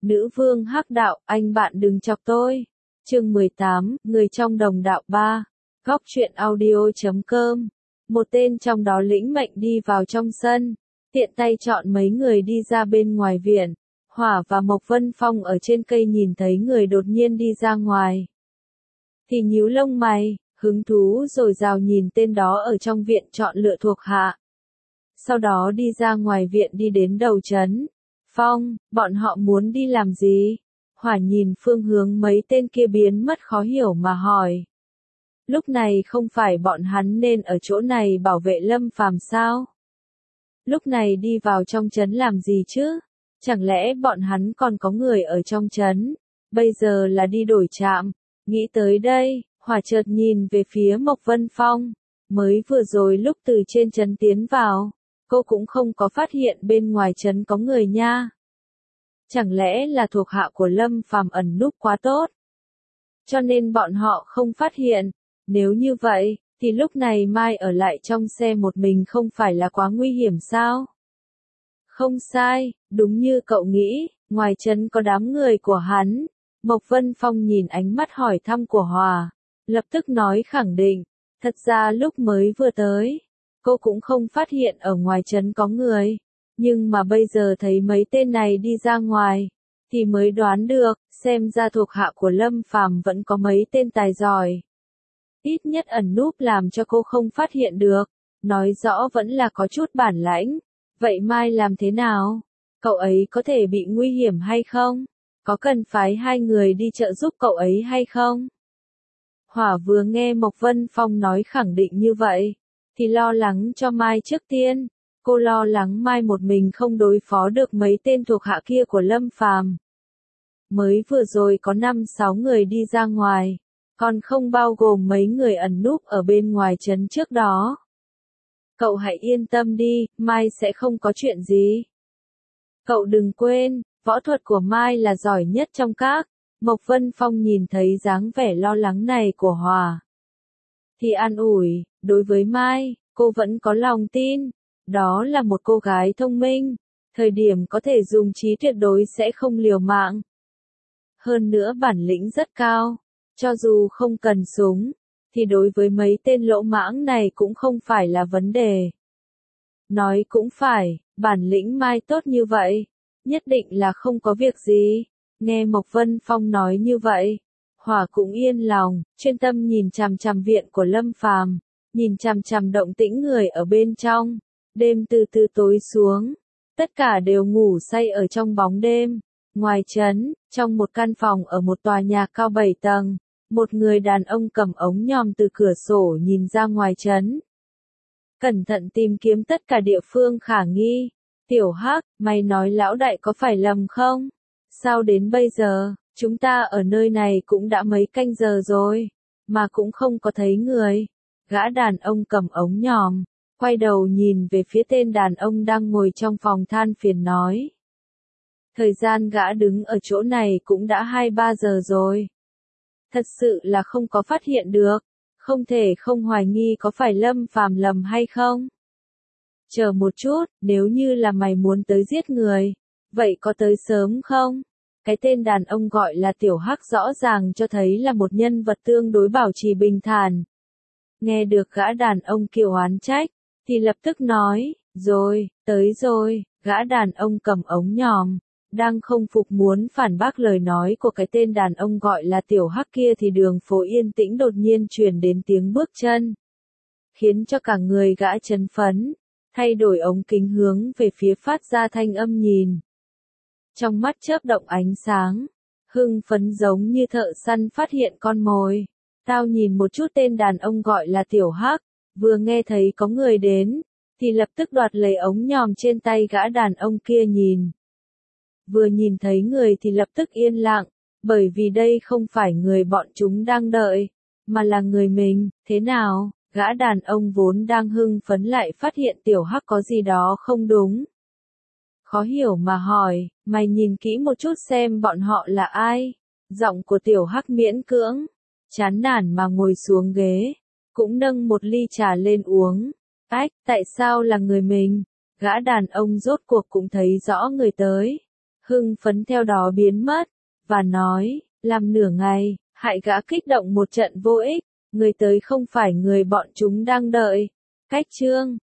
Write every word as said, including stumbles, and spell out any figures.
Nữ vương hắc đạo, anh bạn đừng chọc tôi. Chương mười tám, người trong đồng đạo ba. Góc truyện audio.com. Một tên trong đó lĩnh mệnh đi vào trong sân, tiện tay chọn mấy người đi ra bên ngoài viện. Hỏa và Mộc Vân Phong ở trên cây nhìn thấy người đột nhiên đi ra ngoài, thì nhíu lông mày, hứng thú rồi rào nhìn tên đó ở trong viện chọn lựa thuộc hạ. Sau đó đi ra ngoài viện đi đến đầu trấn. Phong, bọn họ muốn đi làm gì? Hỏa nhìn phương hướng mấy tên kia biến mất khó hiểu mà hỏi. Lúc này không phải bọn hắn nên ở chỗ này bảo vệ Lâm Phàm sao? Lúc này đi vào trong trấn làm gì chứ? Chẳng lẽ bọn hắn còn có người ở trong trấn? Bây giờ là đi đổi trạm. Nghĩ tới đây, Hỏa chợt nhìn về phía Mộc Vân Phong. Mới vừa rồi lúc từ trên trấn tiến vào, cô cũng không có phát hiện bên ngoài trấn có người nha. Chẳng lẽ là thuộc hạ của Lâm Phàm ẩn núp quá tốt, cho nên bọn họ không phát hiện? Nếu như vậy, thì lúc này Mai ở lại trong xe một mình không phải là quá nguy hiểm sao? Không sai, đúng như cậu nghĩ, ngoài trấn có đám người của hắn. Mộc Vân Phong nhìn ánh mắt hỏi thăm của Hòa, lập tức nói khẳng định. Thật ra lúc mới vừa tới, cô cũng không phát hiện ở ngoài trấn có người, nhưng mà bây giờ thấy mấy tên này đi ra ngoài, thì mới đoán được, xem ra thuộc hạ của Lâm Phàm vẫn có mấy tên tài giỏi. Ít nhất ẩn núp làm cho cô không phát hiện được, nói rõ vẫn là có chút bản lãnh. Vậy Mai làm thế nào? Cậu ấy có thể bị nguy hiểm hay không? Có cần phái hai người đi trợ giúp cậu ấy hay không? Hỏa vừa nghe Mộc Vân Phong nói khẳng định như vậy, thì lo lắng cho Mai trước tiên. Cô lo lắng Mai một mình không đối phó được mấy tên thuộc hạ kia của Lâm Phàm. Mới vừa rồi có năm sáu người đi ra ngoài, còn không bao gồm mấy người ẩn núp ở bên ngoài trấn trước đó. Cậu hãy yên tâm đi, Mai sẽ không có chuyện gì. Cậu đừng quên, võ thuật của Mai là giỏi nhất trong các. Mộc Vân Phong nhìn thấy dáng vẻ lo lắng này của Hòa, thì an ủi, đối với Mai, cô vẫn có lòng tin. Đó là một cô gái thông minh, thời điểm có thể dùng trí tuyệt đối sẽ không liều mạng. Hơn nữa bản lĩnh rất cao, cho dù không cần súng, thì đối với mấy tên lỗ mãng này cũng không phải là vấn đề. Nói cũng phải, bản lĩnh Mai tốt như vậy, nhất định là không có việc gì. Nghe Mộc Vân Phong nói như vậy, Hỏa cũng yên lòng, chuyên tâm nhìn chằm chằm viện của Lâm Phàm, nhìn chằm chằm động tĩnh người ở bên trong. Đêm từ từ tối xuống, tất cả đều ngủ say ở trong bóng đêm. Ngoài trấn, trong một căn phòng ở một tòa nhà cao bảy tầng, một người đàn ông cầm ống nhòm từ cửa sổ nhìn ra ngoài trấn, cẩn thận tìm kiếm tất cả địa phương khả nghi. Tiểu Hắc, mày nói lão đại có phải lầm không? Sao đến bây giờ, chúng ta ở nơi này cũng đã mấy canh giờ rồi, mà cũng không có thấy người. Gã đàn ông cầm ống nhòm, quay đầu nhìn về phía tên đàn ông đang ngồi trong phòng than phiền nói. Thời gian gã đứng ở chỗ này cũng đã hai ba giờ rồi. Thật sự là không có phát hiện được, không thể không hoài nghi có phải Lâm Phàm lầm hay không. Chờ một chút, nếu như là mày muốn tới giết người, vậy có tới sớm không? Cái tên đàn ông gọi là Tiểu Hắc rõ ràng cho thấy là một nhân vật tương đối bảo trì bình thản. Nghe được gã đàn ông kêu oán trách, thì lập tức nói, rồi, tới rồi. Gã đàn ông cầm ống nhòm, đang không phục muốn phản bác lời nói của cái tên đàn ông gọi là Tiểu Hắc kia thì đường phố yên tĩnh đột nhiên truyền đến tiếng bước chân, khiến cho cả người gã chấn phấn, thay đổi ống kính hướng về phía phát ra thanh âm nhìn. Trong mắt chớp động ánh sáng, hưng phấn giống như thợ săn phát hiện con mồi. Tao nhìn một chút tên đàn ông gọi là Tiểu Hắc, vừa nghe thấy có người đến, thì lập tức đoạt lấy ống nhòm trên tay gã đàn ông kia nhìn. Vừa nhìn thấy người thì lập tức yên lặng, bởi vì đây không phải người bọn chúng đang đợi, mà là người mình. Thế nào? Gã đàn ông vốn đang hưng phấn lại phát hiện Tiểu Hắc có gì đó không đúng. Khó hiểu mà hỏi, mày nhìn kỹ một chút xem bọn họ là ai? Giọng của Tiểu Hắc miễn cưỡng, chán nản mà ngồi xuống ghế, cũng nâng một ly trà lên uống. Ách, tại sao là người mình? Gã đàn ông rốt cuộc cũng thấy rõ người tới. hưng phấn theo đó biến mất, và nói, làm nửa ngày, hại gã kích động một trận vô ích, người tới không phải người bọn chúng đang đợi. Cách chương